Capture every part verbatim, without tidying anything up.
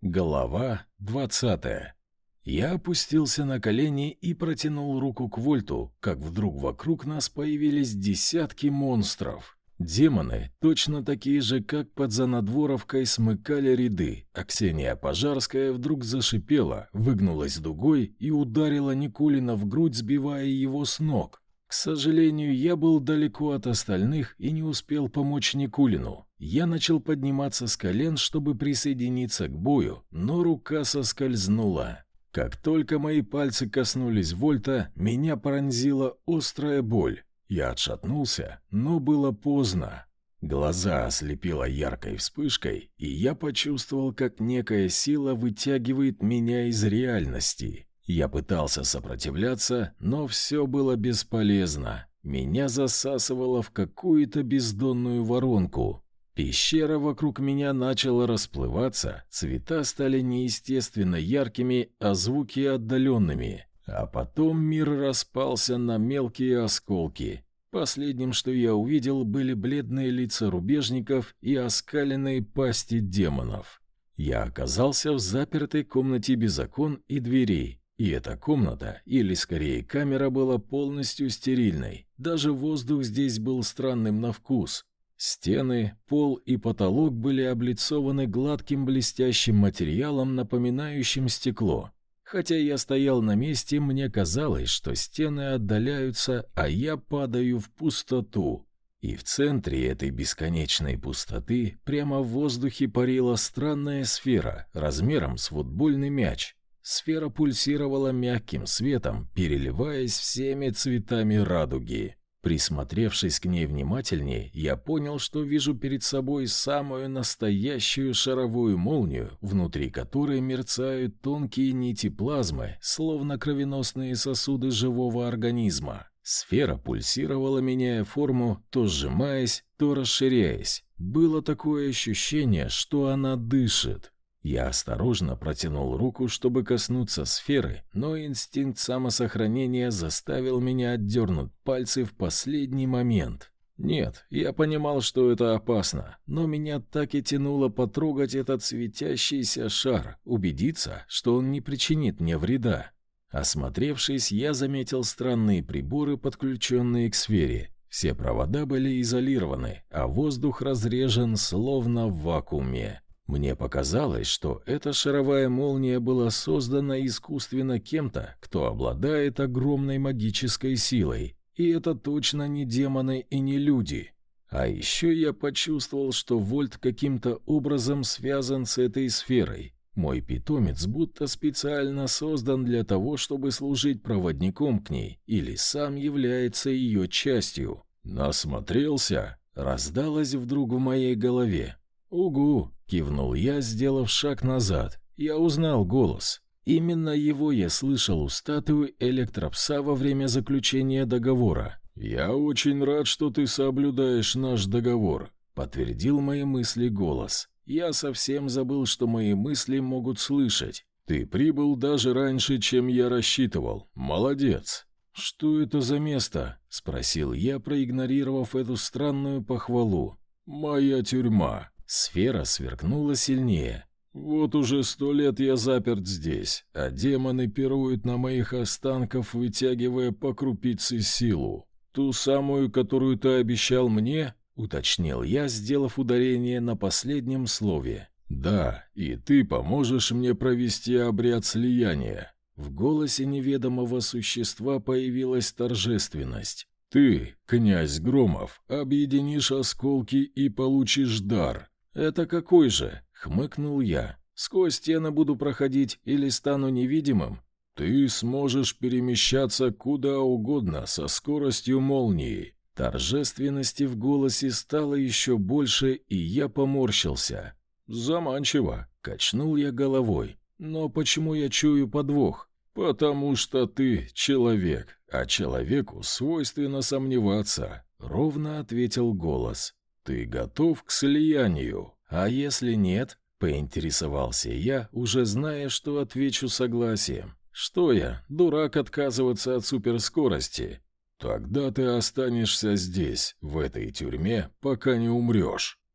Глава двадцатая. Я опустился на колени и протянул руку к Вольту, как вдруг вокруг нас появились десятки монстров. Демоны, точно такие же, как под Занадворовкой, смыкали ряды, а Ксения Пожарская вдруг зашипела, выгнулась дугой и ударила Никулина в грудь, сбивая его с ног. К сожалению, я был далеко от остальных и не успел помочь Никулину. Я начал подниматься с колен, чтобы присоединиться к бою, но рука соскользнула. Как только мои пальцы коснулись Вольта, меня пронзила острая боль. Я отшатнулся, но было поздно. Глаза ослепило яркой вспышкой, и я почувствовал, как некая сила вытягивает меня из реальности. Я пытался сопротивляться, но все было бесполезно. Меня засасывало в какую-то бездонную воронку. Пещера вокруг меня начала расплываться, цвета стали неестественно яркими, а звуки отдаленными. А потом мир распался на мелкие осколки. Последним, что я увидел, были бледные лица рубежников и оскаленные пасти демонов. Я оказался в запертой комнате без окон и дверей. И эта комната, или скорее камера, была полностью стерильной. Даже воздух здесь был странным на вкус. Стены, пол и потолок были облицованы гладким блестящим материалом, напоминающим стекло. Хотя я стоял на месте, мне казалось, что стены отдаляются, а я падаю в пустоту. И в центре этой бесконечной пустоты прямо в воздухе парила странная сфера размером с футбольный мяч. Сфера пульсировала мягким светом, переливаясь всеми цветами радуги. Присмотревшись к ней внимательнее, я понял, что вижу перед собой самую настоящую шаровую молнию, внутри которой мерцают тонкие нити плазмы, словно кровеносные сосуды живого организма. Сфера пульсировала, меняя форму, то сжимаясь, то расширяясь. Было такое ощущение, что она дышит. Я осторожно протянул руку, чтобы коснуться сферы, но инстинкт самосохранения заставил меня отдернуть пальцы в последний момент. Нет, я понимал, что это опасно, но меня так и тянуло потрогать этот светящийся шар, убедиться, что он не причинит мне вреда. Осмотревшись, я заметил странные приборы, подключенные к сфере. Все провода были изолированы, а воздух разрежен, словно в вакууме. Мне показалось, что эта шаровая молния была создана искусственно кем-то, кто обладает огромной магической силой. И это точно не демоны и не люди. А еще я почувствовал, что Вольт каким-то образом связан с этой сферой. Мой питомец будто специально создан для того, чтобы служить проводником к ней, или сам является ее частью. «Насмотрелся?» — раздалось вдруг в моей голове. «Угу!» — кивнул я, сделав шаг назад. Я узнал голос. Именно его я слышал у статуи электропса во время заключения договора. «Я очень рад, что ты соблюдаешь наш договор», — подтвердил мои мысли голос. Я совсем забыл, что мои мысли могут слышать. «Ты прибыл даже раньше, чем я рассчитывал. Молодец!» «Что это за место?» — спросил я, проигнорировав эту странную похвалу. «Моя тюрьма». Сфера сверкнула сильнее. «Вот уже сто лет я заперт здесь, а демоны пируют на моих останках, вытягивая по крупице силу. Ту самую, которую ты обещал мне?» — уточнил я, сделав ударение на последнем слове. «Да, и ты поможешь мне провести обряд слияния». В голосе неведомого существа появилась торжественность. «Ты, князь Громов, объединишь осколки и получишь дар». «Это какой же?» — хмыкнул я. «Сквозь стены буду проходить или стану невидимым?» «Ты сможешь перемещаться куда угодно со скоростью молнии». Торжественности в голосе стало еще больше, и я поморщился. «Заманчиво», — качнул я головой. «Но почему я чую подвох?» «Потому что ты человек, а человеку свойственно сомневаться», — ровно ответил голос. «Ты готов к слиянию?» «А если нет?» — поинтересовался я, уже зная, что отвечу согласием. «Что я, дурак отказываться от суперскорости?» «Тогда ты останешься здесь, в этой тюрьме, пока не умрешь».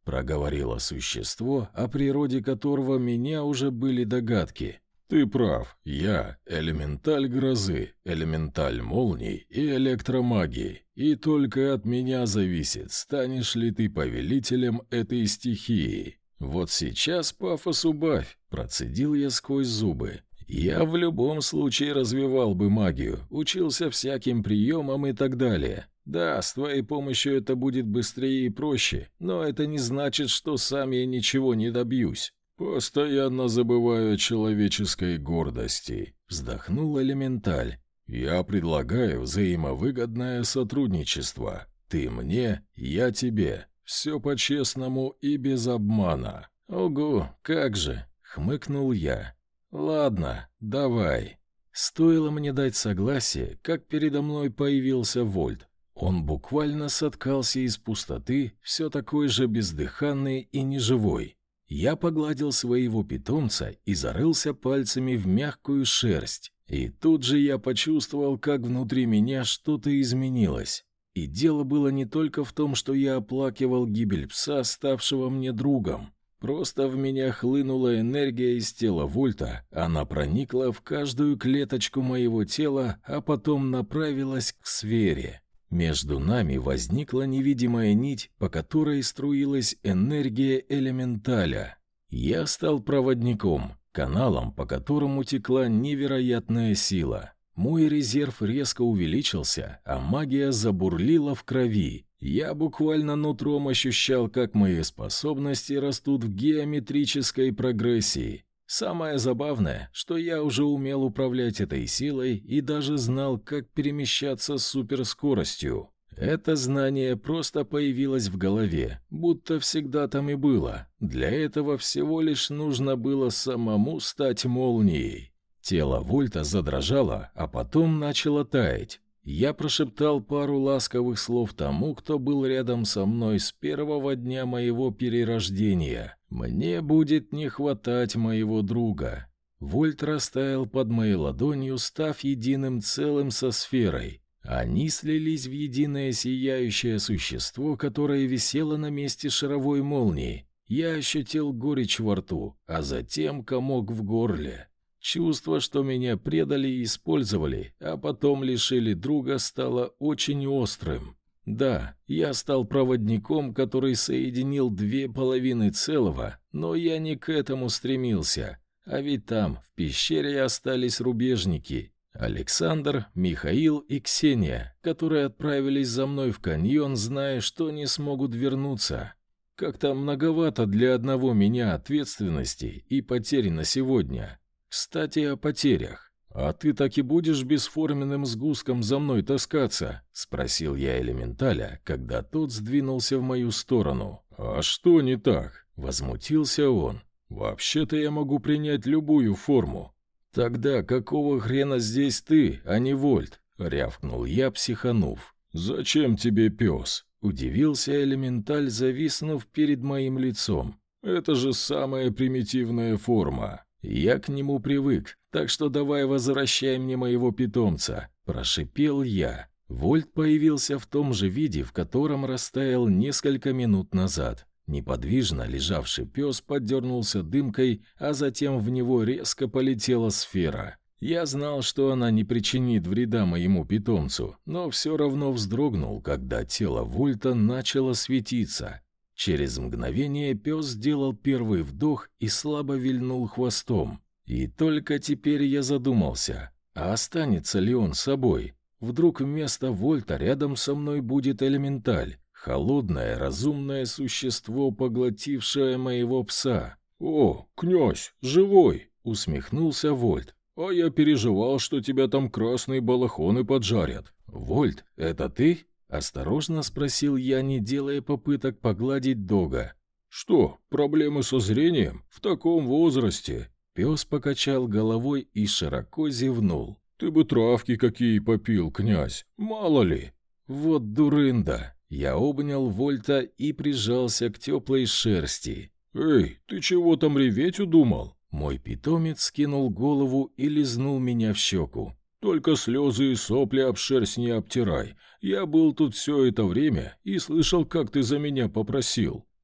проговорило существо, о природе которого меня уже были догадки. «Ты прав, я – элементаль грозы, элементаль молний и электромагии, и только от меня зависит, станешь ли ты повелителем этой стихии. Вот сейчас пафос убавь», – процедил я сквозь зубы. «Я в любом случае развивал бы магию, учился всяким приемам и так далее. Да, с твоей помощью это будет быстрее и проще, но это не значит, что сам я ничего не добьюсь». «Постоянно забываю о человеческой гордости», — вздохнул элементаль. «Я предлагаю взаимовыгодное сотрудничество. Ты мне, я тебе. Все по-честному и без обмана». «Ого, как же!» — хмыкнул я. «Ладно, давай». Стоило мне дать согласие, как передо мной появился Вольт. Он буквально соткался из пустоты, все такой же бездыханный и неживой. Я погладил своего питомца и зарылся пальцами в мягкую шерсть. И тут же я почувствовал, как внутри меня что-то изменилось. И дело было не только в том, что я оплакивал гибель пса, ставшего мне другом. Просто в меня хлынула энергия из тела Вольта, она проникла в каждую клеточку моего тела, а потом направилась к сфере. Между нами возникла невидимая нить, по которой струилась энергия элементаля. Я стал проводником, каналом, по которому текла невероятная сила. Мой резерв резко увеличился, а магия забурлила в крови. Я буквально нутром ощущал, как мои способности растут в геометрической прогрессии. Самое забавное, что я уже умел управлять этой силой и даже знал, как перемещаться с суперскоростью. Это знание просто появилось в голове, будто всегда там и было. Для этого всего лишь нужно было самому стать молнией. Тело Вольта задрожало, а потом начало таять. Я прошептал пару ласковых слов тому, кто был рядом со мной с первого дня моего перерождения. «Мне будет не хватать моего друга». Вольт растаял под моей ладонью, став единым целым со сферой. Они слились в единое сияющее существо, которое висело на месте шаровой молнии. Я ощутил горечь во рту, а затем комок в горле. Чувство, что меня предали и использовали, а потом лишили друга, стало очень острым. Да, я стал проводником, который соединил две половины целого, но я не к этому стремился. А ведь там, в пещере, остались рубежники. Александр, Михаил и Ксения, которые отправились за мной в каньон, зная, что не смогут вернуться. Как-то многовато для одного меня ответственности и потери на сегодня. Кстати, о потерях. «А ты так и будешь бесформенным сгустком за мной таскаться?» — спросил я элементаля, когда тот сдвинулся в мою сторону. «А что не так?» — возмутился он. «Вообще-то я могу принять любую форму». «Тогда какого хрена здесь ты, а не Вольт?» — рявкнул я, психанув. «Зачем тебе пес?» — удивился элементаль, зависнув перед моим лицом. «Это же самая примитивная форма». «Я к нему привык, так что давай возвращай мне моего питомца», – прошипел я. Вольт появился в том же виде, в котором растаял несколько минут назад. Неподвижно лежавший пес подернулся дымкой, а затем в него резко полетела сфера. Я знал, что она не причинит вреда моему питомцу, но все равно вздрогнул, когда тело Вольта начало светиться. Через мгновение пес сделал первый вдох и слабо вильнул хвостом. И только теперь я задумался, а останется ли он собой? Вдруг вместо Вольта рядом со мной будет элементаль, холодное, разумное существо, поглотившее моего пса. «О, князь, живой!» — усмехнулся Вольт. «А я переживал, что тебя там красные балахоны поджарят». «Вольт, это ты?» — осторожно спросил я, не делая попыток погладить дога. «Что, проблемы со зрением? В таком возрасте?» Пес покачал головой и широко зевнул. «Ты бы травки какие попил, князь, мало ли!» «Вот дурында!» Я обнял Вольта и прижался к теплой шерсти. «Эй, ты чего там реветь удумал?» Мой питомец скинул голову и лизнул меня в щеку. «Только слезы и сопли об шерсть не обтирай. Я был тут все это время и слышал, как ты за меня попросил».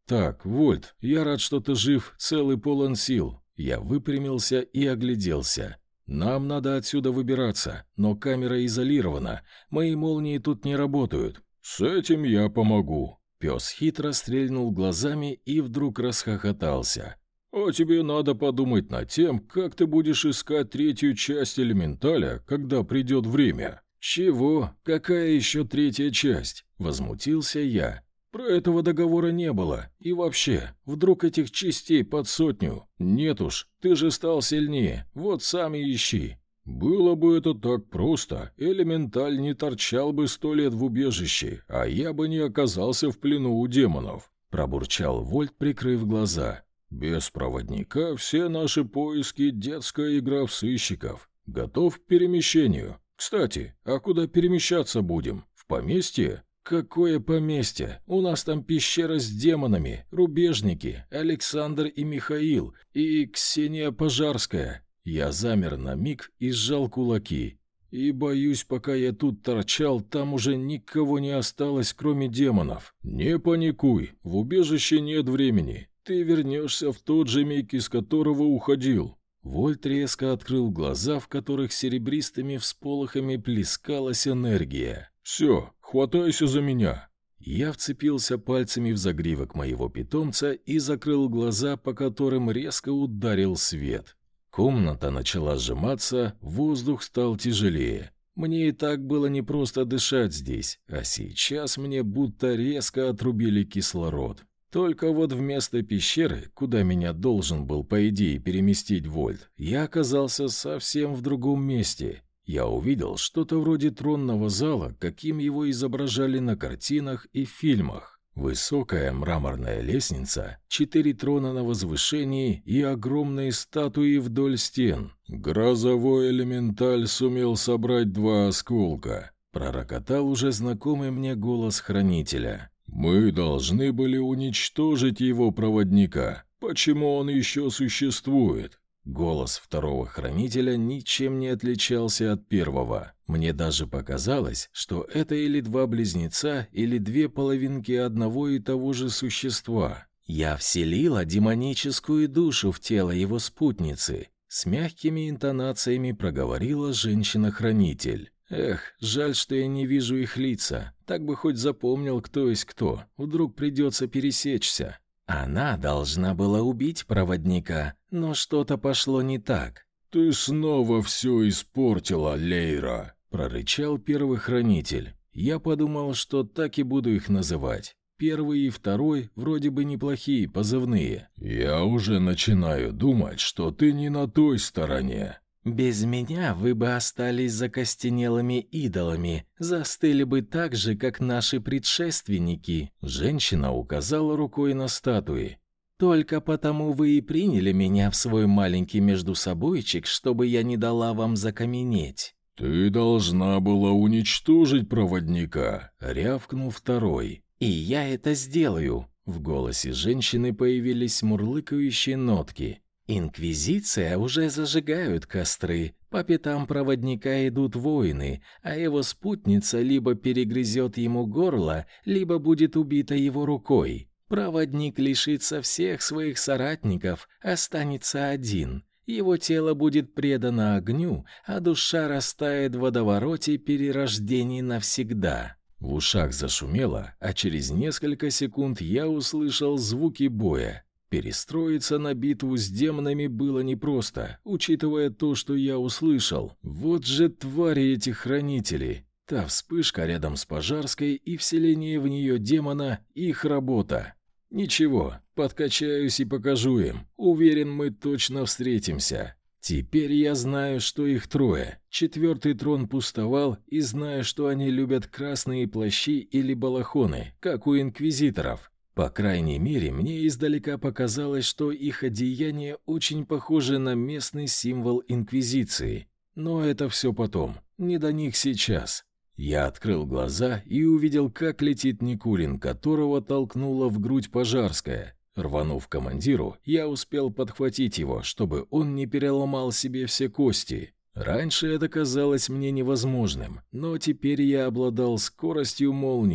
«Так, Вольт, я рад, что ты жив, цел и полон сил». Я выпрямился и огляделся. «Нам надо отсюда выбираться, но камера изолирована, мои молнии тут не работают». «С этим я помогу». Пес хитро стрельнул глазами и вдруг расхохотался. «А тебе надо подумать над тем, как ты будешь искать третью часть элементаля, когда придет время». «Чего? Какая еще третья часть?» – возмутился я. «Про этого договора не было. И вообще, вдруг этих частей под сотню? Нет уж, ты же стал сильнее, вот сам и ищи». «Было бы это так просто, элементаль не торчал бы сто лет в убежище, а я бы не оказался в плену у демонов», – пробурчал Вольт, прикрыв глаза. «Без проводника все наши поиски – детская игра в сыщиков. Готов к перемещению. Кстати, а куда перемещаться будем? В поместье?» «Какое поместье? У нас там пещера с демонами, рубежники, Александр и Михаил, и Ксения Пожарская». Я замер на миг и сжал кулаки. И боюсь, пока я тут торчал, там уже никого не осталось, кроме демонов. «Не паникуй, в убежище нет времени. Ты вернешься в тот же миг, из которого уходил». Вольт резко открыл глаза, в которых серебристыми всполохами плескалась энергия. «Все, хватайся за меня». Я вцепился пальцами в загривок моего питомца и закрыл глаза, по которым резко ударил свет. Комната начала сжиматься, воздух стал тяжелее. Мне и так было непросто дышать здесь, а сейчас мне будто резко отрубили кислород. Только вот вместо пещеры, куда меня должен был, по идее, переместить Вольт, я оказался совсем в другом месте. Я увидел что-то вроде тронного зала, каким его изображали на картинах и фильмах. Высокая мраморная лестница, четыре трона на возвышении и огромные статуи вдоль стен. «Грозовой элементаль сумел собрать два осколка», — пророкотал уже знакомый мне голос хранителя. «Мы должны были уничтожить его проводника. Почему он еще существует?» Голос второго хранителя ничем не отличался от первого. Мне даже показалось, что это или два близнеца, или две половинки одного и того же существа. «Я вселила демоническую душу в тело его спутницы», — с мягкими интонациями проговорила женщина-хранитель. «Эх, жаль, что я не вижу их лица. Так бы хоть запомнил, кто есть кто. Вдруг придется пересечься». Она должна была убить проводника, но что-то пошло не так. «Ты снова все испортила, Лейра», — прорычал первый хранитель. Я подумал, что так и буду их называть. Первый и второй вроде бы неплохие позывные. «Я уже начинаю думать, что ты не на той стороне». «Без меня вы бы остались закостенелыми идолами, застыли бы так же, как наши предшественники». Женщина указала рукой на статуи. «Только потому вы и приняли меня в свой маленький междусобойчик, чтобы я не дала вам закаменеть». «Ты должна была уничтожить проводника», — рявкнул второй. «И я это сделаю». В голосе женщины появились мурлыкающие нотки. «Инквизиция уже зажигают костры, по пятам проводника идут воины, а его спутница либо перегрызет ему горло, либо будет убита его рукой. Проводник лишится всех своих соратников, останется один. Его тело будет предано огню, а душа растает в водовороте перерождений навсегда». В ушах зашумело, а через несколько секунд я услышал звуки боя. Перестроиться на битву с демонами было непросто, учитывая то, что я услышал. Вот же твари эти хранители. Та вспышка рядом с Пожарской и вселение в нее демона — их работа. Ничего, подкачаюсь и покажу им. Уверен, мы точно встретимся. Теперь я знаю, что их трое. Четвертый трон пустовал, и знаю, что они любят красные плащи или балахоны, как у инквизиторов. По крайней мере, мне издалека показалось, что их одеяние очень похоже на местный символ инквизиции. Но это все потом, не до них сейчас. Я открыл глаза и увидел, как летит Никулин, которого толкнула в грудь Пожарская. Рванув к командиру, я успел подхватить его, чтобы он не переломал себе все кости. Раньше это казалось мне невозможным, но теперь я обладал скоростью молнии.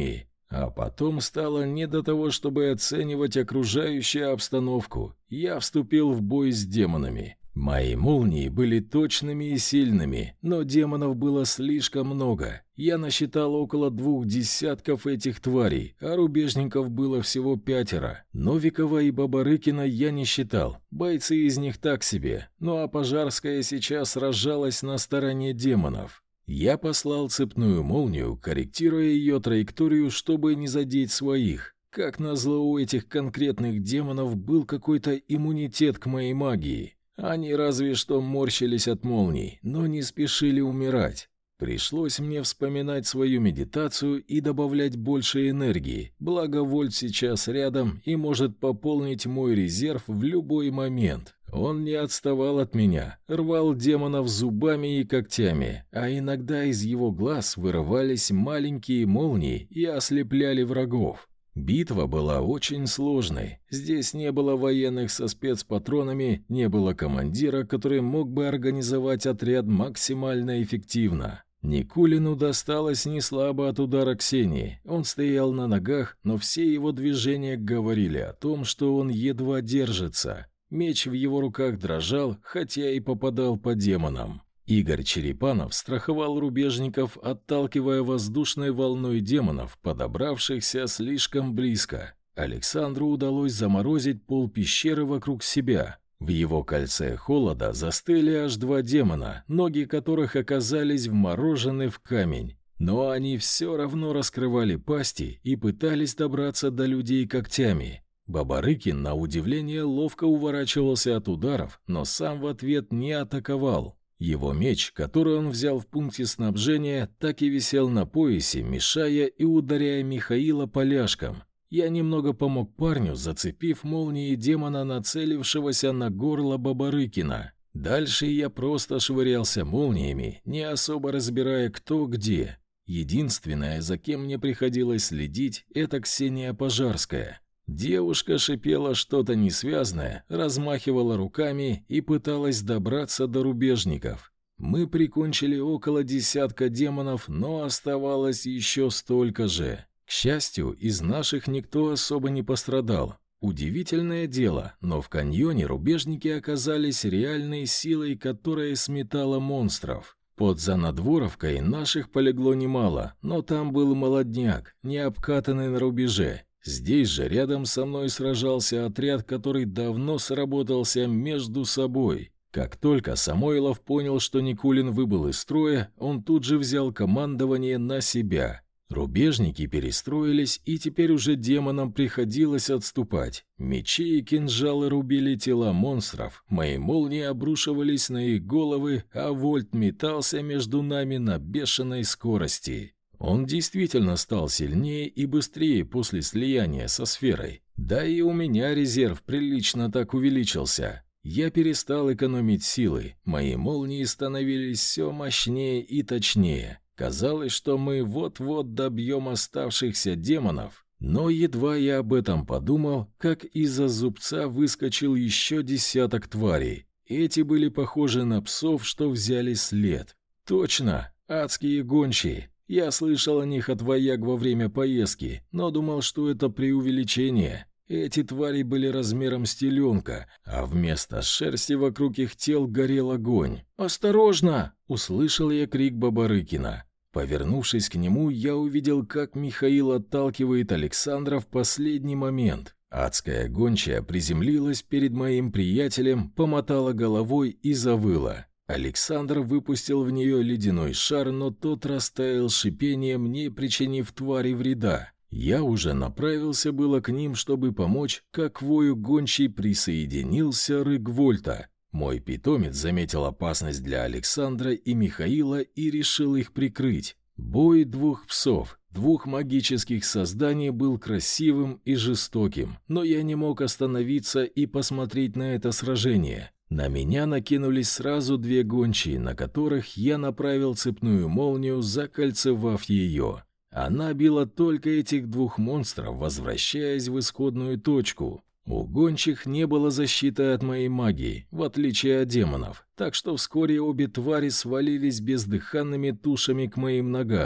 А потом стало не до того, чтобы оценивать окружающую обстановку. Я вступил в бой с демонами. Мои молнии были точными и сильными, но демонов было слишком много. Я насчитал около двух десятков этих тварей, а рубежников было всего пятеро. Новикова и Бабарыкина я не считал, бойцы из них так себе. Ну а Пожарская сейчас сражалась на стороне демонов. Я послал цепную молнию, корректируя ее траекторию, чтобы не задеть своих. Как назло, у этих конкретных демонов был какой-то иммунитет к моей магии. Они разве что морщились от молний, но не спешили умирать. Пришлось мне вспоминать свою медитацию и добавлять больше энергии, благо Вольт сейчас рядом и может пополнить мой резерв в любой момент. Он не отставал от меня, рвал демонов зубами и когтями, а иногда из его глаз вырывались маленькие молнии и ослепляли врагов. Битва была очень сложной. Здесь не было военных со спецпатронами, не было командира, который мог бы организовать отряд максимально эффективно. Никулину досталось неслабо от удара Ксении. Он стоял на ногах, но все его движения говорили о том, что он едва держится. Меч в его руках дрожал, хотя и попадал по демонам. Игорь Черепанов страховал рубежников, отталкивая воздушной волной демонов, подобравшихся слишком близко. Александру удалось заморозить пол пещеры вокруг себя. В его кольце холода застыли аж два демона, ноги которых оказались вморожены в камень. Но они все равно раскрывали пасти и пытались добраться до людей когтями. Бабарыкин, на удивление, ловко уворачивался от ударов, но сам в ответ не атаковал. Его меч, который он взял в пункте снабжения, так и висел на поясе, мешая и ударяя Михаила поляшком. Я немного помог парню, зацепив молнией демона, нацелившегося на горло Бабарыкина. Дальше я просто швырялся молниями, не особо разбирая, кто где. Единственное, за кем мне приходилось следить, это Ксения Пожарская. Девушка шипела что-то несвязное, размахивала руками и пыталась добраться до рубежников. Мы прикончили около десятка демонов, но оставалось еще столько же. К счастью, из наших никто особо не пострадал. Удивительное дело, но в каньоне рубежники оказались реальной силой, которая сметала монстров. Под Занадворовкой наших полегло немало, но там был молодняк, не обкатанный на рубеже. Здесь же рядом со мной сражался отряд, который давно сработался между собой. Как только Самойлов понял, что Никулин выбыл из строя, он тут же взял командование на себя. Рубежники перестроились, и теперь уже демонам приходилось отступать. Мечи и кинжалы рубили тела монстров, мои молнии обрушивались на их головы, а Вольт метался между нами на бешеной скорости. Он действительно стал сильнее и быстрее после слияния со сферой. Да и у меня резерв прилично так увеличился. Я перестал экономить силы, мои молнии становились все мощнее и точнее. Казалось, что мы вот-вот добьем оставшихся демонов. Но едва я об этом подумал, как из-за зубца выскочил еще десяток тварей. Эти были похожи на псов, что взяли след. Точно, адские гончие. Я слышал о них от вояк во время поездки, но думал, что это преувеличение. Эти твари были размером с теленка, а вместо шерсти вокруг их тел горел огонь. «Осторожно!» – услышал я крик Бабарыкина. Повернувшись к нему, я увидел, как Михаил отталкивает Александра в последний момент. Адская гончая приземлилась перед моим приятелем, помотала головой и завыла. Александр выпустил в нее ледяной шар, но тот растаял шипением, не причинив твари вреда. Я уже направился было к ним, чтобы помочь, как к вою гончей присоединился рык Вольта. Мой питомец заметил опасность для Александра и Михаила и решил их прикрыть. Бой двух псов, двух магических созданий был красивым и жестоким, но я не мог остановиться и посмотреть на это сражение. На меня накинулись сразу две гончие, на которых я направил цепную молнию, закольцевав ее. Она била только этих двух монстров, возвращаясь в исходную точку. У гончих не было защиты от моей магии, в отличие от демонов, так что вскоре обе твари свалились бездыханными тушами к моим ногам.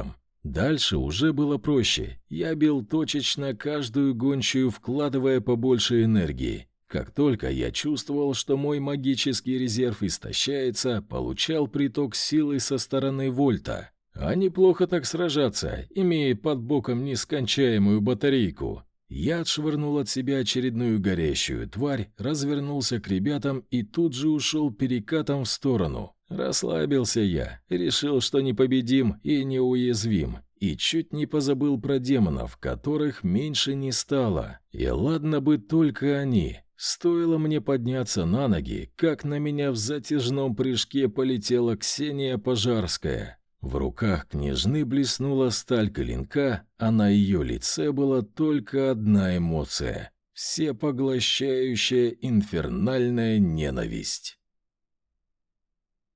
Дальше уже было проще. Я бил точечно каждую гончую, вкладывая побольше энергии. Как только я чувствовал, что мой магический резерв истощается, получал приток силы со стороны Вольта. А неплохо так сражаться, имея под боком нескончаемую батарейку. Я отшвырнул от себя очередную горящую тварь, развернулся к ребятам и тут же ушел перекатом в сторону. Расслабился я, решил, что непобедим и неуязвим, и чуть не позабыл про демонов, которых меньше не стало. И ладно бы только они. Стоило мне подняться на ноги, как на меня в затяжном прыжке полетела Ксения Пожарская. В руках княжны блеснула сталь клинка, а на ее лице была только одна эмоция — всепоглощающая инфернальная ненависть.